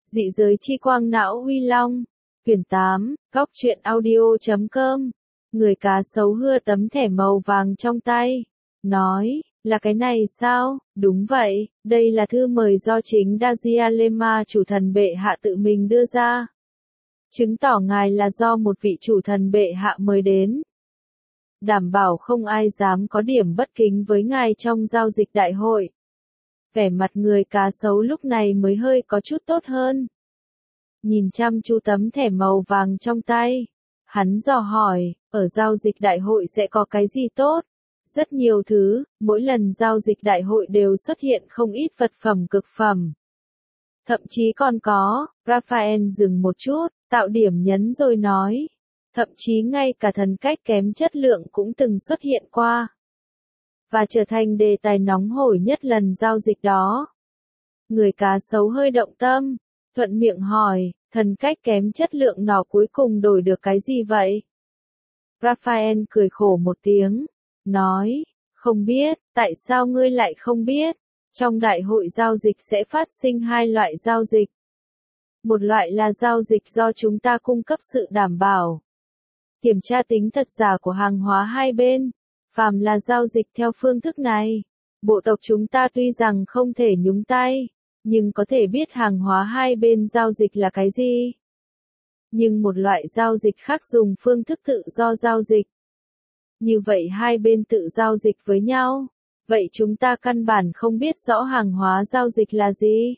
Dị giới chi quang não Huy Long. Quyển 8, Góc truyện audio.com. Người cá sấu hưa tấm thẻ màu vàng trong tay. Nói, là cái này sao? Đúng vậy, đây là thư mời do chính Dazia Lema chủ thần bệ hạ tự mình đưa ra. Chứng tỏ ngài là do một vị chủ thần bệ hạ mời đến. Đảm bảo không ai dám có điểm bất kính với ngài trong giao dịch đại hội. Vẻ mặt người cá sấu lúc này mới hơi có chút tốt hơn. Nhìn chăm chú tấm thẻ màu vàng trong tay. Hắn dò hỏi, ở giao dịch đại hội sẽ có cái gì tốt? Rất nhiều thứ, mỗi lần giao dịch đại hội đều xuất hiện không ít vật phẩm cực phẩm. Thậm chí còn có, Raphael dừng một chút, tạo điểm nhấn rồi nói. Thậm chí ngay cả thần cách kém chất lượng cũng từng xuất hiện qua. Và trở thành đề tài nóng hổi nhất lần giao dịch đó. Người cá sấu hơi động tâm, thuận miệng hỏi, thần cách kém chất lượng nó cuối cùng đổi được cái gì vậy? Raphael cười khổ một tiếng, nói, không biết, tại sao ngươi lại không biết? Trong đại hội giao dịch sẽ phát sinh hai loại giao dịch. Một loại là giao dịch do chúng ta cung cấp sự đảm bảo. Kiểm tra tính thật giả của hàng hóa hai bên. Phàm là giao dịch theo phương thức này, bộ tộc chúng ta tuy rằng không thể nhúng tay, nhưng có thể biết hàng hóa hai bên giao dịch là cái gì. Nhưng một loại giao dịch khác dùng phương thức tự do giao dịch. Như vậy hai bên tự giao dịch với nhau, vậy chúng ta căn bản không biết rõ hàng hóa giao dịch là gì.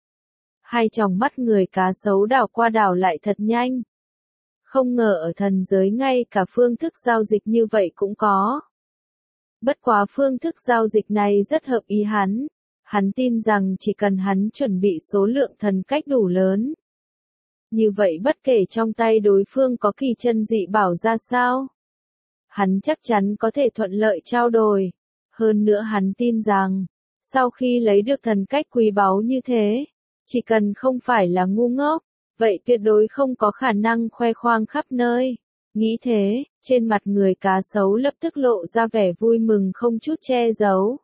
Hai tròng mắt người cá sấu đảo qua đảo lại thật nhanh. Không ngờ ở thần giới ngay cả phương thức giao dịch như vậy cũng có. Bất quá phương thức giao dịch này rất hợp ý hắn. Hắn tin rằng chỉ cần hắn chuẩn bị số lượng thần cách đủ lớn. Như vậy bất kể trong tay đối phương có kỳ chân dị bảo ra sao, hắn chắc chắn có thể thuận lợi trao đổi. Hơn nữa hắn tin rằng, sau khi lấy được thần cách quý báu như thế, chỉ cần không phải là ngu ngốc, vậy tuyệt đối không có khả năng khoe khoang khắp nơi. Nghĩ thế, trên mặt người cá sấu lập tức lộ ra vẻ vui mừng không chút che giấu.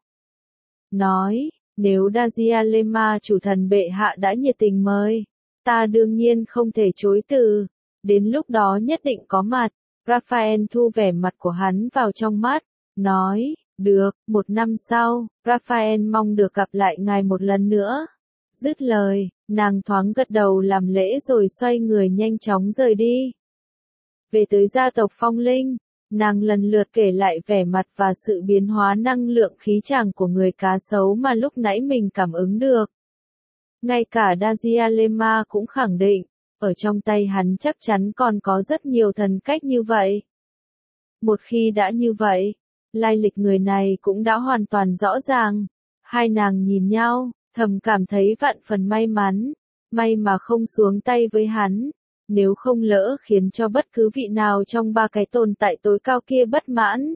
Nói, nếu Dazia Lema chủ thần bệ hạ đã nhiệt tình mời, ta đương nhiên không thể chối từ, đến lúc đó nhất định có mặt. Raphael thu vẻ mặt của hắn vào trong mắt, nói, được, 1 năm sau, Raphael mong được gặp lại ngài một lần nữa. Dứt lời, nàng thoáng gật đầu làm lễ rồi xoay người nhanh chóng rời đi. Về tới gia tộc Phong Linh, nàng lần lượt kể lại vẻ mặt và sự biến hóa năng lượng khí tràng của người cá sấu mà lúc nãy mình cảm ứng được. Ngay cả Dazia Lema cũng khẳng định, ở trong tay hắn chắc chắn còn có rất nhiều thần cách như vậy. Một khi đã như vậy, lai lịch người này cũng đã hoàn toàn rõ ràng. Hai nàng nhìn nhau, thầm cảm thấy vạn phần may mắn, may mà không xuống tay với hắn. Nếu không lỡ khiến cho bất cứ vị nào trong ba cái tồn tại tối cao kia bất mãn,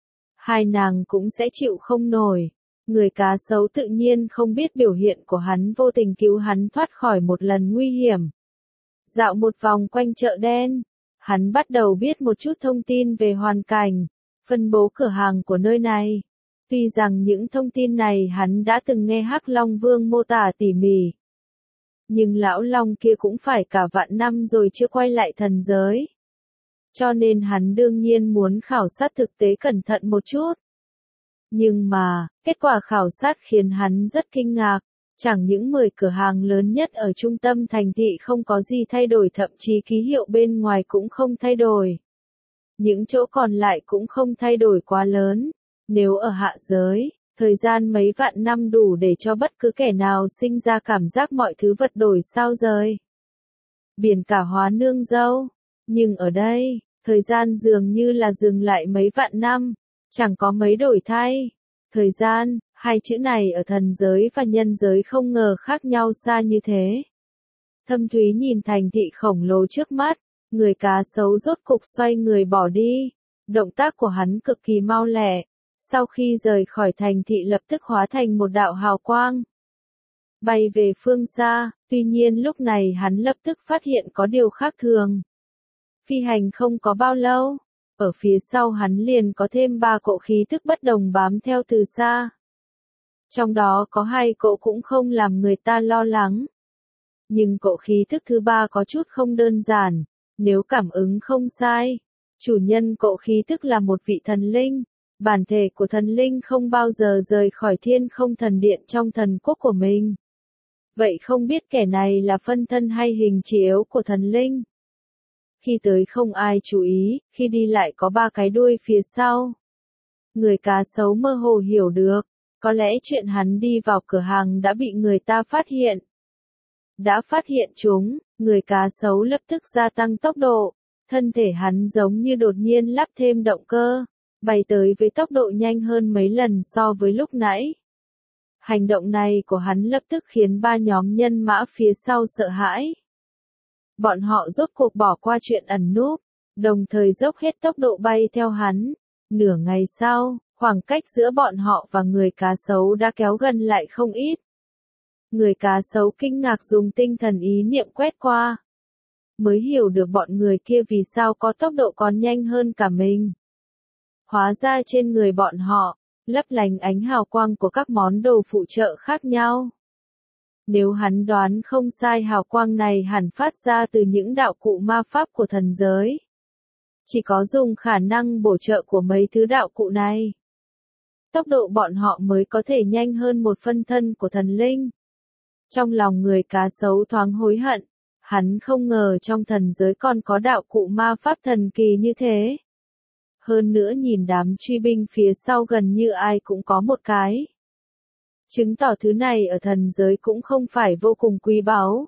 hai nàng cũng sẽ chịu không nổi. Người cá sấu tự nhiên không biết biểu hiện của hắn vô tình cứu hắn thoát khỏi một lần nguy hiểm. Dạo một vòng quanh chợ đen, hắn bắt đầu biết một chút thông tin về hoàn cảnh, phân bố cửa hàng của nơi này. Tuy rằng những thông tin này hắn đã từng nghe Hắc Long Vương mô tả tỉ mỉ. Nhưng lão long kia cũng phải cả vạn năm rồi chưa quay lại thần giới. Cho nên hắn đương nhiên muốn khảo sát thực tế cẩn thận một chút. Nhưng mà, kết quả khảo sát khiến hắn rất kinh ngạc. Chẳng những 10 cửa hàng lớn nhất ở trung tâm thành thị không có gì thay đổi, thậm chí ký hiệu bên ngoài cũng không thay đổi. Những chỗ còn lại cũng không thay đổi quá lớn. Nếu ở hạ giới, thời gian mấy vạn năm đủ để cho bất cứ kẻ nào sinh ra cảm giác mọi thứ vật đổi sao rời. Biển cả hóa nương dâu. Nhưng ở đây, thời gian dường như là dừng lại mấy vạn năm, chẳng có mấy đổi thay. Thời gian, hai chữ này ở thần giới và nhân giới không ngờ khác nhau xa như thế. Thâm Thúy nhìn thành thị khổng lồ trước mắt, người cá sấu rốt cục xoay người bỏ đi. Động tác của hắn cực kỳ mau lẹ. Sau khi rời khỏi thành thị lập tức hóa thành một đạo hào quang. Bay về phương xa, tuy nhiên lúc này hắn lập tức phát hiện có điều khác thường. Phi hành không có bao lâu, ở phía sau hắn liền có thêm 3 cỗ khí thức bất đồng bám theo từ xa. Trong đó có 2 cỗ cũng không làm người ta lo lắng. Nhưng cỗ khí thức thứ ba có chút không đơn giản, nếu cảm ứng không sai. Chủ nhân cỗ khí thức là một vị thần linh, bản thể của thần linh không bao giờ rời khỏi thiên không thần điện trong thần quốc của mình. Vậy không biết kẻ này là phân thân hay hình chiếu của thần linh? Khi tới không ai chú ý, khi đi lại có ba cái đuôi phía sau. Người cá sấu mơ hồ hiểu được, có lẽ chuyện hắn đi vào cửa hàng đã bị người ta phát hiện. Đã phát hiện chúng, người cá sấu lập tức gia tăng tốc độ, thân thể hắn giống như đột nhiên lắp thêm động cơ, bay tới với tốc độ nhanh hơn mấy lần so với lúc nãy. Hành động này của hắn lập tức khiến ba nhóm nhân mã phía sau sợ hãi. Bọn họ rốt cuộc bỏ qua chuyện ẩn núp, đồng thời dốc hết tốc độ bay theo hắn. Nửa ngày sau, khoảng cách giữa bọn họ và người cá sấu đã kéo gần lại không ít. Người cá sấu kinh ngạc dùng tinh thần ý niệm quét qua. Mới hiểu được bọn người kia vì sao có tốc độ còn nhanh hơn cả mình. Hóa ra trên người bọn họ, lấp lánh ánh hào quang của các món đồ phụ trợ khác nhau. Nếu hắn đoán không sai hào quang này hẳn phát ra từ những đạo cụ ma pháp của thần giới. Chỉ có dùng khả năng bổ trợ của mấy thứ đạo cụ này, tốc độ bọn họ mới có thể nhanh hơn một phân thân của thần linh. Trong lòng người cá sấu thoáng hối hận, hắn không ngờ trong thần giới còn có đạo cụ ma pháp thần kỳ như thế. Hơn nữa nhìn đám truy binh phía sau gần như ai cũng có một cái. Chứng tỏ thứ này ở thần giới cũng không phải vô cùng quý báu.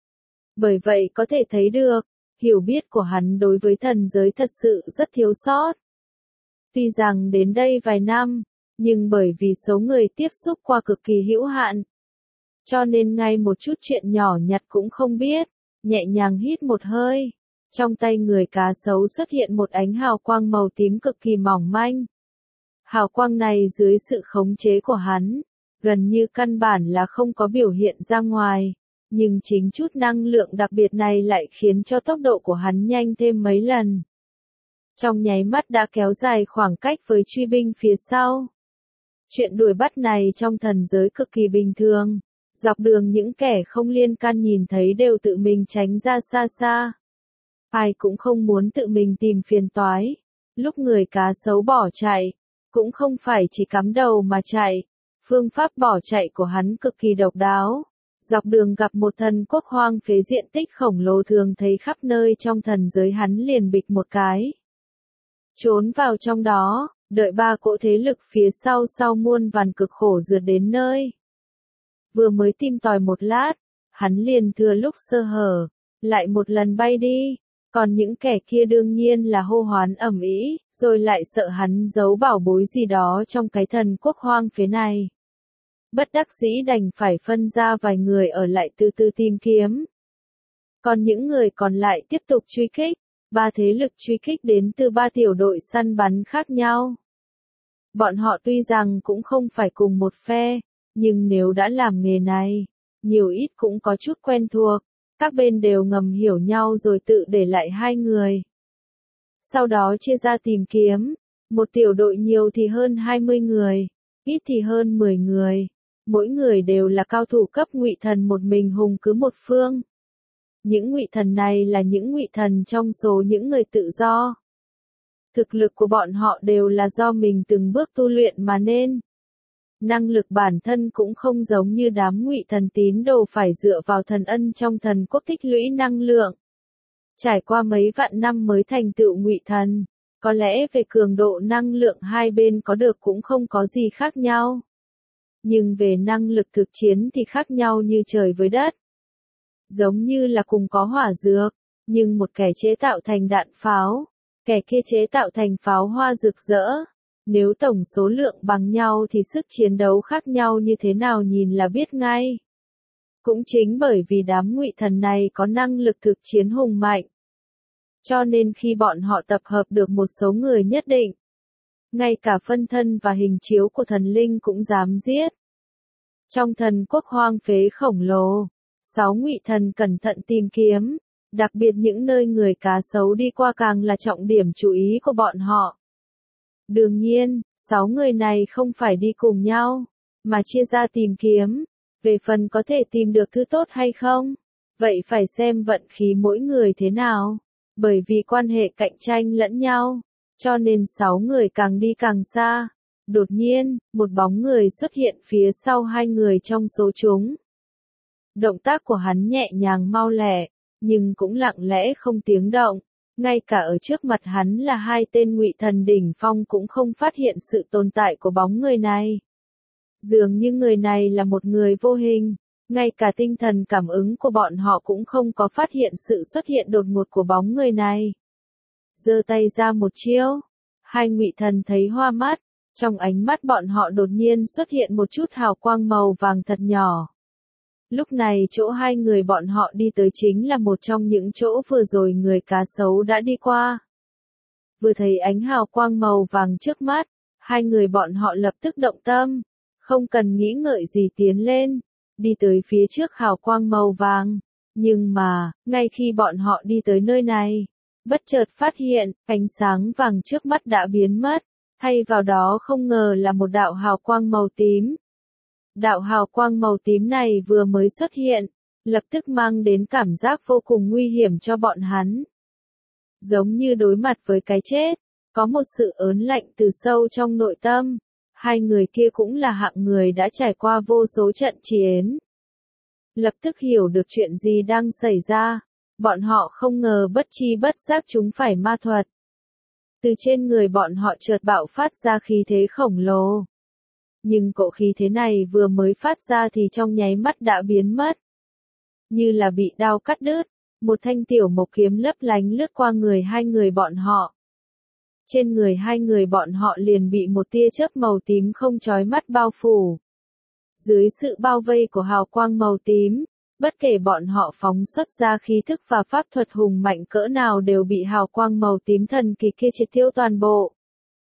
Bởi vậy có thể thấy được, hiểu biết của hắn đối với thần giới thật sự rất thiếu sót. Tuy rằng đến đây vài năm, nhưng bởi vì số người tiếp xúc qua cực kỳ hữu hạn, cho nên ngay một chút chuyện nhỏ nhặt cũng không biết. Nhẹ nhàng hít một hơi, trong tay người cá sấu xuất hiện một ánh hào quang màu tím cực kỳ mỏng manh. Hào quang này dưới sự khống chế của hắn, gần như căn bản là không có biểu hiện ra ngoài, nhưng chính chút năng lượng đặc biệt này lại khiến cho tốc độ của hắn nhanh thêm mấy lần. Trong nháy mắt đã kéo dài khoảng cách với truy binh phía sau. Chuyện đuổi bắt này trong thần giới cực kỳ bình thường. Dọc đường những kẻ không liên can nhìn thấy đều tự mình tránh ra xa xa. Ai cũng không muốn tự mình tìm phiền toái. Lúc người cá sấu bỏ chạy, cũng không phải chỉ cắm đầu mà chạy. Phương pháp bỏ chạy của hắn cực kỳ độc đáo. Dọc đường gặp một thần quốc hoang phế diện tích khổng lồ thường thấy khắp nơi trong thần giới hắn liền bịch một cái. Trốn vào trong đó, đợi ba cỗ thế lực phía sau muôn vàn cực khổ rượt đến nơi. Vừa mới tìm tòi một lát, hắn liền thừa lúc sơ hở, lại một lần bay đi, còn những kẻ kia đương nhiên là hô hoán ầm ĩ, rồi lại sợ hắn giấu bảo bối gì đó trong cái thần quốc hoang phế này. Bất đắc dĩ đành phải phân ra vài người ở lại từ từ tìm kiếm. Còn những người còn lại tiếp tục truy kích, ba thế lực truy kích đến từ ba tiểu đội săn bắn khác nhau. Bọn họ tuy rằng cũng không phải cùng một phe, nhưng nếu đã làm nghề này, nhiều ít cũng có chút quen thuộc, các bên đều ngầm hiểu nhau rồi tự để lại hai người. Sau đó chia ra tìm kiếm, một tiểu đội nhiều thì hơn 20 người, ít thì hơn 10 người, mỗi người đều là cao thủ cấp ngụy thần một mình hùng cứ một phương. Những ngụy thần này là những ngụy thần trong số những người tự do. Thực lực của bọn họ đều là do mình từng bước tu luyện mà nên. Năng lực bản thân cũng không giống như đám ngụy thần tín đồ phải dựa vào thần ân trong thần quốc tích lũy năng lượng. Trải qua mấy vạn năm mới thành tựu ngụy thần, có lẽ về cường độ năng lượng hai bên có được cũng không có gì khác nhau. Nhưng về năng lực thực chiến thì khác nhau như trời với đất. Giống như là cùng có hỏa dược, nhưng một kẻ chế tạo thành đạn pháo, kẻ kia chế tạo thành pháo hoa rực rỡ. Nếu tổng số lượng bằng nhau thì sức chiến đấu khác nhau như thế nào nhìn là biết ngay. Cũng chính bởi vì đám ngụy thần này có năng lực thực chiến hùng mạnh, cho nên khi bọn họ tập hợp được một số người nhất định, ngay cả phân thân và hình chiếu của thần linh cũng dám giết. Trong thần quốc hoang phế khổng lồ, 6 ngụy thần cẩn thận tìm kiếm, đặc biệt những nơi người cá sấu đi qua càng là trọng điểm chú ý của bọn họ. Đương nhiên, 6 người này không phải đi cùng nhau, mà chia ra tìm kiếm, về phần có thể tìm được thứ tốt hay không, Vậy phải xem vận khí mỗi người thế nào. Bởi vì quan hệ cạnh tranh lẫn nhau, cho nên 6 người càng đi càng xa. Đột nhiên, một bóng người xuất hiện phía sau hai người trong số chúng. Động tác của hắn nhẹ nhàng mau lẹ, nhưng cũng lặng lẽ không tiếng động. Ngay cả ở trước mặt hắn là hai tên ngụy thần đỉnh phong cũng không phát hiện sự tồn tại của bóng người này. Dường như người này là một người vô hình, ngay cả tinh thần cảm ứng của bọn họ cũng không có phát hiện sự xuất hiện đột ngột của bóng người này. Giơ tay ra một chiêu, hai ngụy thần thấy hoa mắt, trong ánh mắt bọn họ đột nhiên xuất hiện một chút hào quang màu vàng thật nhỏ. Lúc này chỗ hai người bọn họ đi tới chính là một trong những chỗ vừa rồi người cá sấu đã đi qua. Vừa thấy ánh hào quang màu vàng trước mắt, hai người bọn họ lập tức động tâm, không cần nghĩ ngợi gì tiến lên, đi tới phía trước hào quang màu vàng. Nhưng mà, ngay khi bọn họ đi tới nơi này, bất chợt phát hiện, ánh sáng vàng trước mắt đã biến mất, thay vào đó không ngờ là một đạo hào quang màu tím. Đạo hào quang màu tím này vừa mới xuất hiện, lập tức mang đến cảm giác vô cùng nguy hiểm cho bọn hắn. Giống như đối mặt với cái chết, có một sự ớn lạnh từ sâu trong nội tâm. Hai người kia cũng là hạng người đã trải qua vô số trận chiến. Lập tức hiểu được chuyện gì đang xảy ra, bọn họ không ngờ bất chi bất giác chúng phải ma thuật. Từ trên người bọn họ chợt bạo phát ra khí thế khổng lồ. Nhưng cỗ khí thế này vừa mới phát ra thì trong nháy mắt đã biến mất. Như là bị đao cắt đứt, một thanh tiểu mộc kiếm lấp lánh lướt qua người hai người bọn họ. Trên người hai người bọn họ liền bị một tia chớp màu tím không chói mắt bao phủ. Dưới sự bao vây của hào quang màu tím, bất kể bọn họ phóng xuất ra khí thức và pháp thuật hùng mạnh cỡ nào đều bị hào quang màu tím thần kỳ kia triệt tiêu toàn bộ.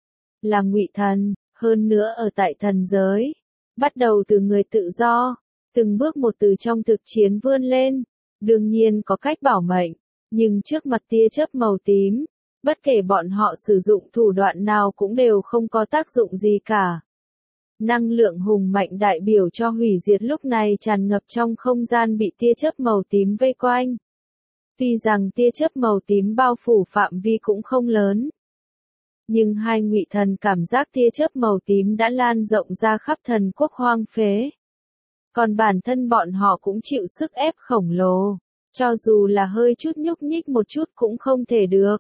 Là ngụy thần, hơn nữa ở tại thần giới, bắt đầu từ người tự do, từng bước một từ trong thực chiến vươn lên, đương nhiên có cách bảo mệnh, nhưng trước mặt tia chớp màu tím, bất kể bọn họ sử dụng thủ đoạn nào cũng đều không có tác dụng gì cả. Năng lượng hùng mạnh đại biểu cho hủy diệt lúc này tràn ngập trong không gian bị tia chớp màu tím vây quanh. Tuy rằng tia chớp màu tím bao phủ phạm vi cũng không lớn, nhưng hai ngụy thần cảm giác tia chớp màu tím đã lan rộng ra khắp thần quốc hoang phế. Còn bản thân bọn họ cũng chịu sức ép khổng lồ, cho dù là hơi chút nhúc nhích một chút cũng không thể được.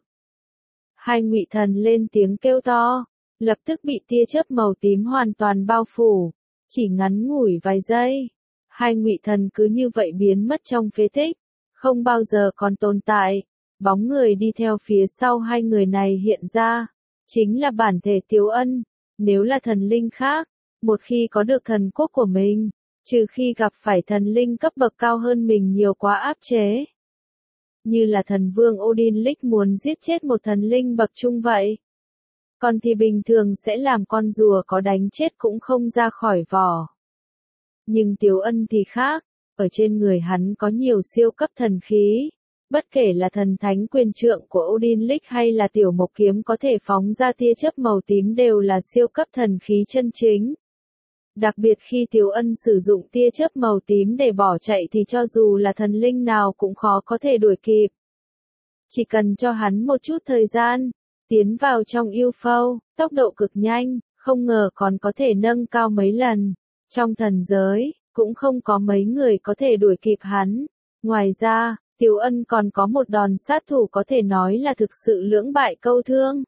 Hai ngụy thần lên tiếng kêu to, lập tức bị tia chớp màu tím hoàn toàn bao phủ, chỉ ngắn ngủi vài giây. Hai ngụy thần cứ như vậy biến mất trong phế tích, không bao giờ còn tồn tại. Bóng người đi theo phía sau hai người này hiện ra, chính là bản thể Tiếu Ân. Nếu là thần linh khác, một khi có được thần quốc của mình, trừ khi gặp phải thần linh cấp bậc cao hơn mình nhiều quá áp chế. Như là thần vương Odin Lick muốn giết chết một thần linh bậc trung vậy. Còn thì bình thường sẽ làm con rùa có đánh chết cũng không ra khỏi vỏ. Nhưng Tiếu Ân thì khác, ở trên người hắn có nhiều siêu cấp thần khí. Bất kể là thần thánh quyền trượng của Odin Lick hay là tiểu mộc kiếm có thể phóng ra tia chớp màu tím đều là siêu cấp thần khí chân chính. Đặc biệt khi Tiếu Ân sử dụng tia chớp màu tím để bỏ chạy thì cho dù là thần linh nào cũng khó có thể đuổi kịp. Chỉ cần cho hắn một chút thời gian, tiến vào trong UFO, tốc độ cực nhanh, không ngờ còn có thể nâng cao mấy lần. Trong thần giới, cũng không có mấy người có thể đuổi kịp hắn. Ngoài ra, Tiếu Ân còn có một đòn sát thủ có thể nói là thực sự lưỡng bại câu thương.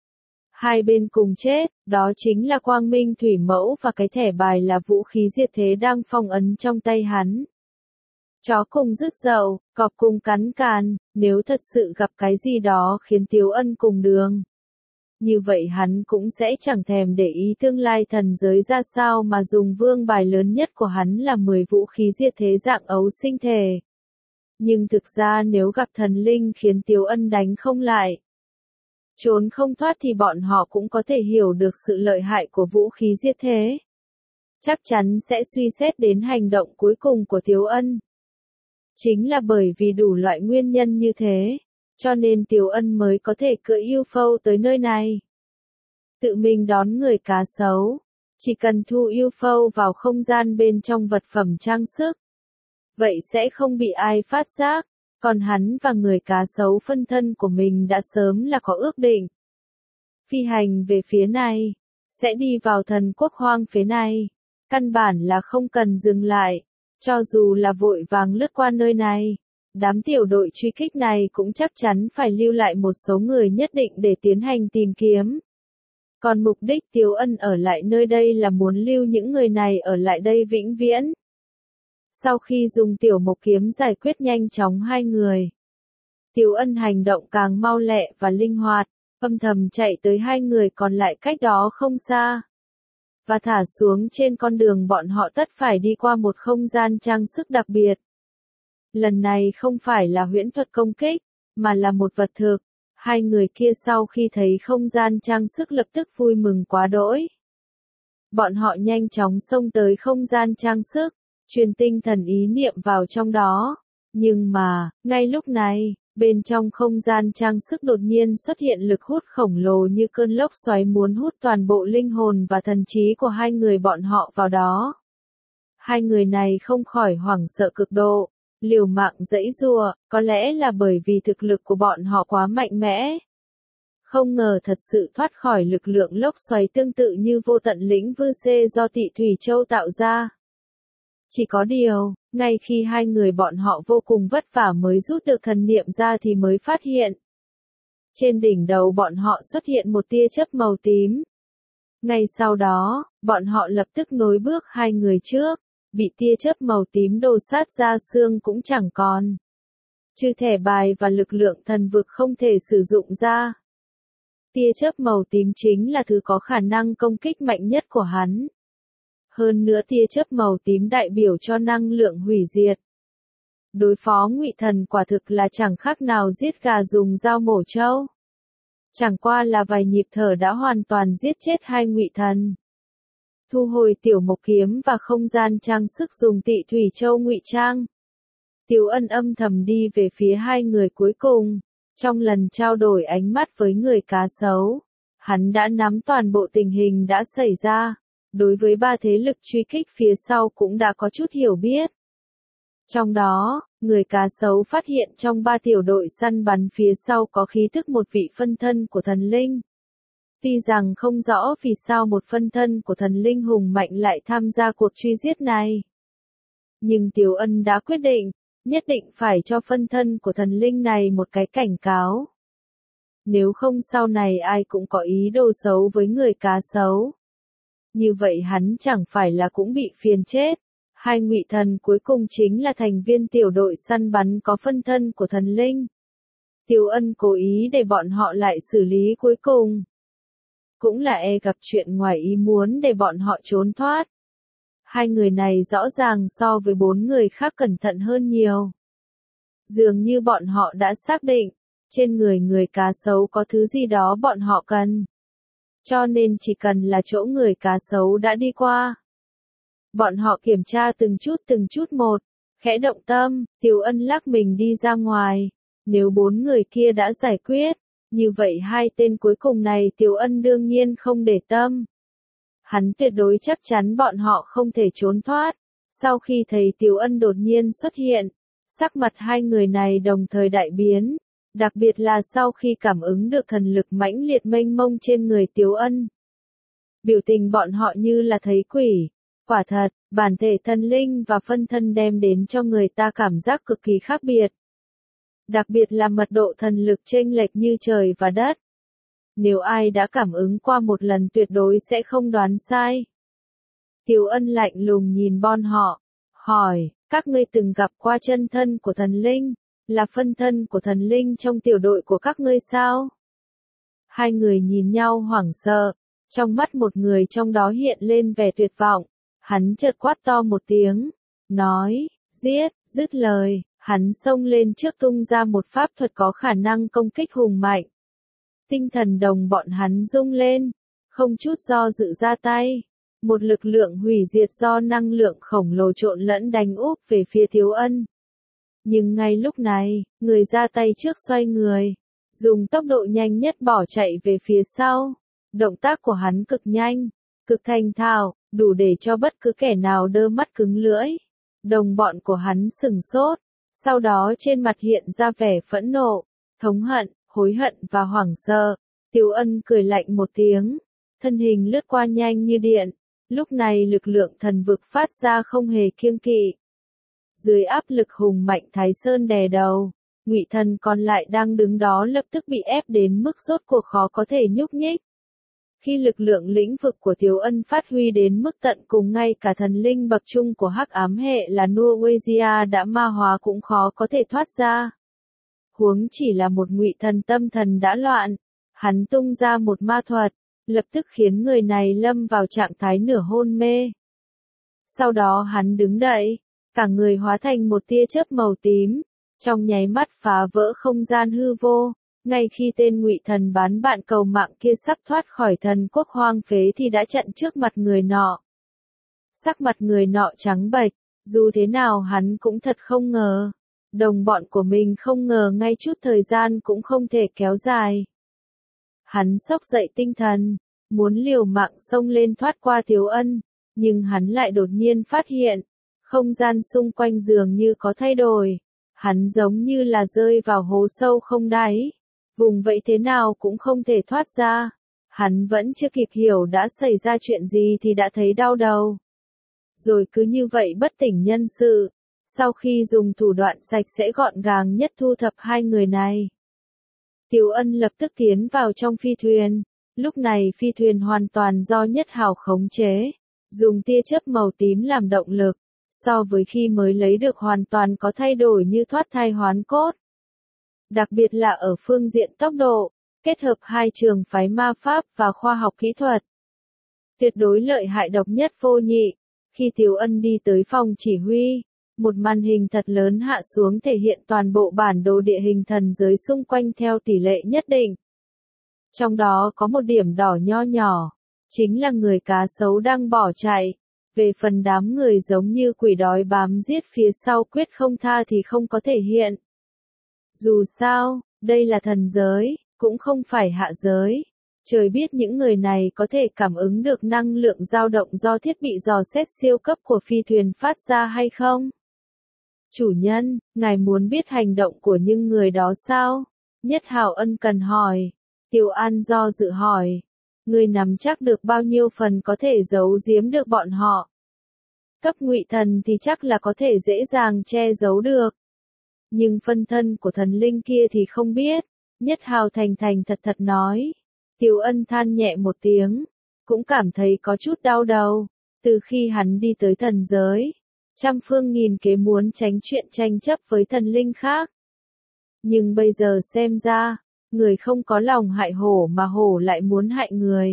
Hai bên cùng chết, đó chính là Quang Minh Thủy Mẫu và cái thẻ bài là vũ khí diệt thế đang phong ấn trong tay hắn. Chó cùng rứt dậu, cọp cùng cắn càn, nếu thật sự gặp cái gì đó khiến Tiếu Ân cùng đường. Như vậy hắn cũng sẽ chẳng thèm để ý tương lai thần giới ra sao mà dùng vương bài lớn nhất của hắn là 10 vũ khí diệt thế dạng ấu sinh thể. Nhưng thực ra nếu gặp thần linh khiến Tiếu Ân đánh không lại, trốn không thoát thì bọn họ cũng có thể hiểu được sự lợi hại của vũ khí diệt thế. Chắc chắn sẽ suy xét đến hành động cuối cùng của Tiếu Ân. Chính là bởi vì đủ loại nguyên nhân như thế, cho nên Tiếu Ân mới có thể cưỡi UFO tới nơi này. Tự mình đón người cá sấu, chỉ cần thu UFO vào không gian bên trong vật phẩm trang sức. vậy sẽ không bị ai phát giác, còn hắn và người cá sấu phân thân của mình đã sớm là có ước định. Phi hành về phía này, sẽ đi vào thần quốc hoang phế này, căn bản là không cần dừng lại, cho dù là vội vàng lướt qua nơi này. Đám tiểu đội truy kích này cũng chắc chắn phải lưu lại một số người nhất định để tiến hành tìm kiếm. Còn mục đích Tiếu Ân ở lại nơi đây là muốn lưu những người này ở lại đây vĩnh viễn. Sau khi dùng tiểu mộc kiếm giải quyết nhanh chóng hai người, Tiếu Ân hành động càng mau lẹ và linh hoạt, âm thầm chạy tới hai người còn lại cách đó không xa. Và thả xuống trên con đường bọn họ tất phải đi qua một không gian trang sức đặc biệt. Lần này không phải là huyễn thuật công kích, mà là một vật thực. Hai người kia sau khi thấy không gian trang sức lập tức vui mừng quá đỗi. Bọn họ nhanh chóng xông tới không gian trang sức, truyền tinh thần ý niệm vào trong đó. Nhưng mà, ngay lúc này, bên trong không gian trang sức đột nhiên xuất hiện lực hút khổng lồ như cơn lốc xoáy muốn hút toàn bộ linh hồn và thần trí của hai người bọn họ vào đó. Hai người này không khỏi hoảng sợ cực độ, liều mạng giãy giụa, có lẽ là bởi vì thực lực của bọn họ quá mạnh mẽ. Không ngờ thật sự thoát khỏi lực lượng lốc xoáy tương tự như vô tận lĩnh vư xê do Tị Thủy Châu tạo ra. Chỉ có điều, ngay khi hai người bọn họ vô cùng vất vả mới rút được thần niệm ra thì mới phát hiện. Trên đỉnh đầu bọn họ xuất hiện một tia chớp màu tím. Ngay sau đó, bọn họ lập tức nối bước hai người trước, bị tia chớp màu tím đồ sát ra xương cũng chẳng còn. Trừ thẻ bài và lực lượng thần vực không thể sử dụng ra. Tia chớp màu tím chính là thứ có khả năng công kích mạnh nhất của hắn. Hơn nữa tia chớp màu tím đại biểu cho năng lượng hủy diệt. Đối phó Ngụy Thần quả thực là chẳng khác nào giết gà dùng dao mổ trâu. Chẳng qua là vài nhịp thở đã hoàn toàn giết chết hai Ngụy Thần. Thu hồi tiểu mộc kiếm và không gian trang sức dùng Tị Thủy Châu ngụy trang. Tiếu Ân âm thầm đi về phía hai người cuối cùng. Trong lần trao đổi ánh mắt với người cá sấu, hắn đã nắm toàn bộ tình hình đã xảy ra. Đối với ba thế lực truy kích phía sau cũng đã có chút hiểu biết. Trong đó, người cá sấu phát hiện trong ba tiểu đội săn bắn phía sau có khí thức một vị phân thân của thần linh. Tuy rằng không rõ vì sao một phân thân của thần linh hùng mạnh lại tham gia cuộc truy giết này. Nhưng Tiếu Ân đã quyết định, nhất định phải cho phân thân của thần linh này một cái cảnh cáo. Nếu không sau này ai cũng có ý đồ xấu với người cá sấu. Như vậy hắn chẳng phải là cũng bị phiền chết. Hai Ngụy Thần cuối cùng chính là thành viên tiểu đội săn bắn có phân thân của thần linh. Tiếu Ân cố ý để bọn họ lại xử lý cuối cùng. Cũng là gặp chuyện ngoài ý muốn để bọn họ trốn thoát. Hai người này rõ ràng so với bốn người khác cẩn thận hơn nhiều. Dường như bọn họ đã xác định, trên người cá sấu có thứ gì đó bọn họ cần. Cho nên chỉ cần là chỗ người cá sấu đã đi qua. Bọn họ kiểm tra từng chút một, khẽ động tâm, Tiếu Ân lắc mình đi ra ngoài. Nếu bốn người kia đã giải quyết, như vậy hai tên cuối cùng này Tiếu Ân đương nhiên không để tâm. Hắn tuyệt đối chắc chắn bọn họ không thể trốn thoát. Sau khi thấy Tiếu Ân đột nhiên xuất hiện, sắc mặt hai người này đồng thời đại biến. Đặc biệt là sau khi cảm ứng được thần lực mãnh liệt mênh mông trên người Tiếu Ân. Biểu tình bọn họ như là thấy quỷ. Quả thật, bản thể thần linh và phân thân đem đến cho người ta cảm giác cực kỳ khác biệt. Đặc biệt là mật độ thần lực chênh lệch như trời và đất. Nếu ai đã cảm ứng qua một lần tuyệt đối sẽ không đoán sai. Tiếu Ân lạnh lùng nhìn bọn họ, hỏi, các ngươi từng gặp qua chân thân của thần linh, là phân thân của thần linh trong tiểu đội của các ngươi sao? Hai người nhìn nhau hoảng sợ, trong mắt một người trong đó hiện lên vẻ tuyệt vọng. Hắn chợt quát to một tiếng, nói, giết, dứt lời, hắn xông lên trước tung ra một pháp thuật có khả năng công kích hùng mạnh. Tinh thần đồng bọn hắn rung lên, không chút do dự ra tay. Một lực lượng hủy diệt do năng lượng khổng lồ trộn lẫn đánh úp về phía Tiếu Ân. Nhưng ngay lúc này, người ra tay trước xoay người, dùng tốc độ nhanh nhất bỏ chạy về phía sau. Động tác của hắn cực nhanh, cực thành thạo, đủ để cho bất cứ kẻ nào đơ mắt cứng lưỡi. Đồng bọn của hắn sửng sốt, sau đó trên mặt hiện ra vẻ phẫn nộ, thống hận, hối hận và hoảng sợ. Tiểu Ân cười lạnh một tiếng, thân hình lướt qua nhanh như điện, lúc này lực lượng thần vực phát ra không hề kiêng kỵ. Dưới áp lực hùng mạnh Thái Sơn đè đầu, Ngụy Thần còn lại đang đứng đó lập tức bị ép đến mức rốt cuộc khó có thể nhúc nhích. Khi lực lượng lĩnh vực của Tiểu Ân phát huy đến mức tận cùng, ngay cả thần linh bậc trung của hắc ám hệ là Nuovezia đã ma hóa cũng khó có thể thoát ra. Huống chỉ là một Ngụy Thần tâm thần đã loạn, hắn tung ra một ma thuật, lập tức khiến người này lâm vào trạng thái nửa hôn mê. Sau đó hắn đứng dậy, cả người hóa thành một tia chớp màu tím, trong nháy mắt phá vỡ không gian hư vô. Ngay khi tên Ngụy Thần bán bạn cầu mạng kia sắp thoát khỏi thần quốc hoang phế thì đã chặn trước mặt người nọ. Sắc mặt người nọ trắng bệch, dù thế nào hắn cũng thật không ngờ. Đồng bọn của mình không ngờ ngay chút thời gian cũng không thể kéo dài. Hắn xốc dậy tinh thần, muốn liều mạng xông lên thoát qua Tiểu Ân, nhưng hắn lại đột nhiên phát hiện, không gian xung quanh dường như có thay đổi. Hắn giống như là rơi vào hố sâu không đáy. Vùng vẫy thế nào cũng không thể thoát ra. Hắn vẫn chưa kịp hiểu đã xảy ra chuyện gì thì đã thấy đau đầu. Rồi cứ như vậy bất tỉnh nhân sự. Sau khi dùng thủ đoạn sạch sẽ gọn gàng nhất thu thập hai người này, Tiểu Ân lập tức tiến vào trong phi thuyền. Lúc này phi thuyền hoàn toàn do Nhất Hào khống chế, dùng tia chớp màu tím làm động lực. So với khi mới lấy được hoàn toàn có thay đổi như thoát thai hoán cốt. Đặc biệt là ở phương diện tốc độ, kết hợp hai trường phái ma pháp và khoa học kỹ thuật. Tuyệt đối lợi hại độc nhất vô nhị. Khi Tiểu Ân đi tới phòng chỉ huy, một màn hình thật lớn hạ xuống thể hiện toàn bộ bản đồ địa hình thần giới xung quanh theo tỷ lệ nhất định. Trong đó có một điểm đỏ nho nhỏ, chính là người cá sấu đang bỏ chạy. Về phần đám người giống như quỷ đói bám giết phía sau quyết không tha thì không có thể hiện. Dù sao, đây là thần giới, cũng không phải hạ giới. Trời biết những người này có thể cảm ứng được năng lượng dao động do thiết bị dò xét siêu cấp của phi thuyền phát ra hay không? Chủ nhân, ngài muốn biết hành động của những người đó sao? Nhất Hào ân cần hỏi. Tiểu An do dự hỏi. Người nắm chắc được bao nhiêu phần có thể giấu giếm được bọn họ? Cấp Ngụy Thần thì chắc là có thể dễ dàng che giấu được. Nhưng phân thân của thần linh kia thì không biết. Nhất Hào thành thành thật thật nói. Tiểu Ân than nhẹ một tiếng, cũng cảm thấy có chút đau đầu. Từ khi hắn đi tới thần giới, trăm phương nghìn kế muốn tránh chuyện tranh chấp với thần linh khác. Nhưng bây giờ xem ra, người không có lòng hại hổ mà hổ lại muốn hại người.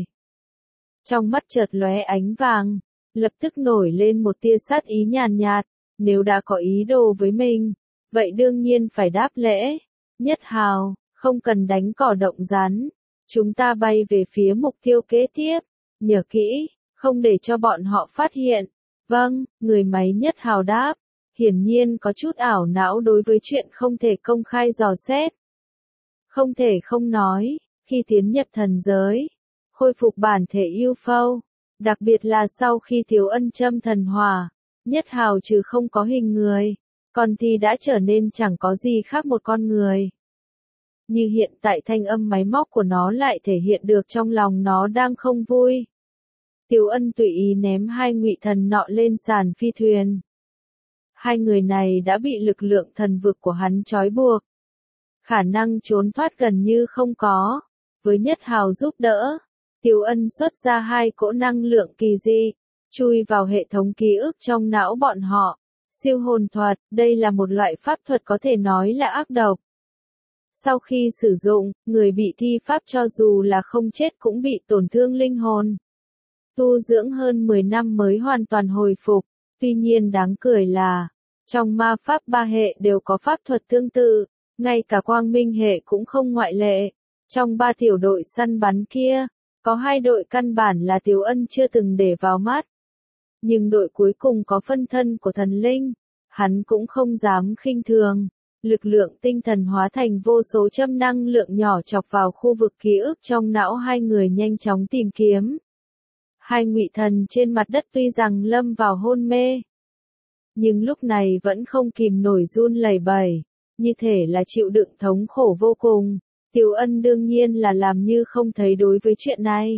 Trong mắt chợt lóe ánh vàng, lập tức nổi lên một tia sát ý nhàn nhạt, nếu đã có ý đồ với mình, vậy đương nhiên phải đáp lễ. Nhất Hào, không cần đánh cỏ động rắn, chúng ta bay về phía mục tiêu kế tiếp, nhớ kỹ, không để cho bọn họ phát hiện. Vâng, người máy Nhất Hào đáp, hiển nhiên có chút ảo não đối với chuyện không thể công khai dò xét. Không thể không nói, khi tiến nhập thần giới, khôi phục bản thể UFO, đặc biệt là sau khi Tiểu Ân châm thần hỏa, Nhất Hào trừ không có hình người, còn thì đã trở nên chẳng có gì khác một con người. Như hiện tại thanh âm máy móc của nó lại thể hiện được trong lòng nó đang không vui. Tiểu Ân tùy ý ném hai Ngụy Thần nọ lên sàn phi thuyền. Hai người này đã bị lực lượng thần vực của hắn trói buộc. Khả năng trốn thoát gần như không có. Với Nhất Hào giúp đỡ, Tiểu Ân xuất ra hai cỗ năng lượng kỳ dị, chui vào hệ thống ký ức trong não bọn họ. Siêu hồn thuật, đây là một loại pháp thuật có thể nói là ác độc. Sau khi sử dụng, người bị thi pháp cho dù là không chết cũng bị tổn thương linh hồn. Tu dưỡng hơn 10 năm mới hoàn toàn hồi phục. Tuy nhiên đáng cười là, trong ma pháp ba hệ đều có pháp thuật tương tự, ngay cả quang minh hệ cũng không ngoại lệ. Trong ba tiểu đội săn bắn kia, có hai đội căn bản là Tiểu Ân chưa từng để vào mắt. Nhưng đội cuối cùng có phân thân của thần linh, hắn cũng không dám khinh thường. Lực lượng tinh thần hóa thành vô số châm năng lượng nhỏ chọc vào khu vực ký ức trong não hai người nhanh chóng tìm kiếm. Hai Ngụy Thần trên mặt đất tuy rằng lâm vào hôn mê, nhưng lúc này vẫn không kìm nổi run lẩy bẩy, như thể là chịu đựng thống khổ vô cùng. Tiểu Ân đương nhiên là làm như không thấy đối với chuyện này.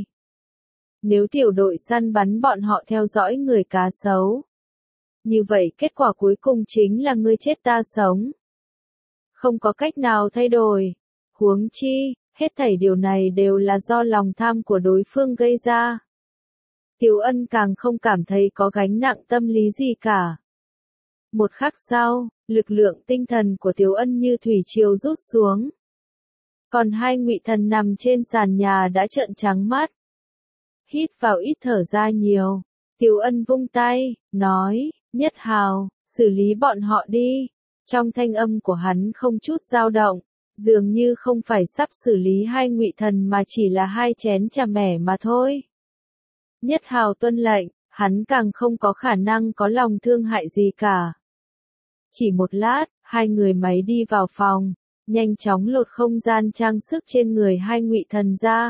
Nếu tiểu đội săn bắn bọn họ theo dõi người cá sấu, như vậy kết quả cuối cùng chính là ngươi chết ta sống. Không có cách nào thay đổi. Huống chi, hết thảy điều này đều là do lòng tham của đối phương gây ra. Tiểu Ân càng không cảm thấy có gánh nặng tâm lý gì cả. Một khắc sau, lực lượng tinh thần của Tiểu Ân như thủy triều rút xuống. Còn hai ngụy thần nằm trên sàn nhà đã trợn trắng mắt. Hít vào ít thở ra nhiều. Tiểu Ân vung tay, nói, Nhất Hào, xử lý bọn họ đi. Trong thanh âm của hắn không chút dao động, dường như không phải sắp xử lý hai ngụy thần mà chỉ là hai chén trà mẻ mà thôi. Nhất Hào tuân lệnh, hắn càng không có khả năng có lòng thương hại gì cả. Chỉ một lát, hai người máy đi vào phòng, nhanh chóng lột không gian trang sức trên người hai ngụy thần ra.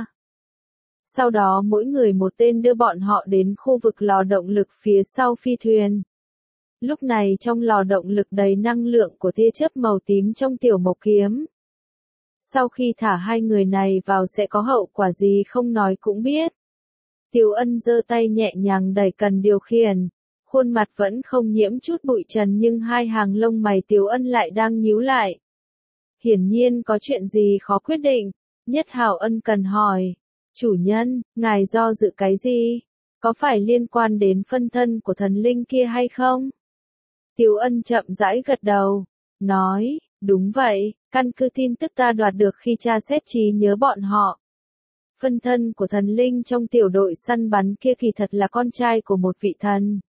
Sau đó mỗi người một tên đưa bọn họ đến khu vực lò động lực phía sau phi thuyền. Lúc này trong lò động lực đầy năng lượng của tia chớp màu tím trong tiểu mộc kiếm. Sau khi thả hai người này vào sẽ có hậu quả gì không nói cũng biết. Tiểu Ân giơ tay nhẹ nhàng đẩy cần điều khiển. Khuôn mặt vẫn không nhiễm chút bụi trần nhưng hai hàng lông mày Tiểu Ân lại đang nhíu lại. Hiển nhiên có chuyện gì khó quyết định. Nhất Hào ân cần hỏi. Chủ nhân, ngài do dự cái gì? Có phải liên quan đến phân thân của thần linh kia hay không? Tiểu Ân chậm rãi gật đầu. Nói, đúng vậy, căn cứ tin tức ta đoạt được khi tra xét trí nhớ bọn họ. Phân thân của thần linh trong tiểu đội săn bắn kia kỳ thật là con trai của một vị thần.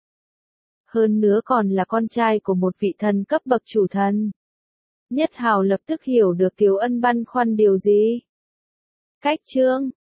Hơn nữa còn là con trai của một vị thần cấp bậc chủ thần. Nhất Hào lập tức hiểu được Tiểu Ân băn khoăn điều gì. Cách chương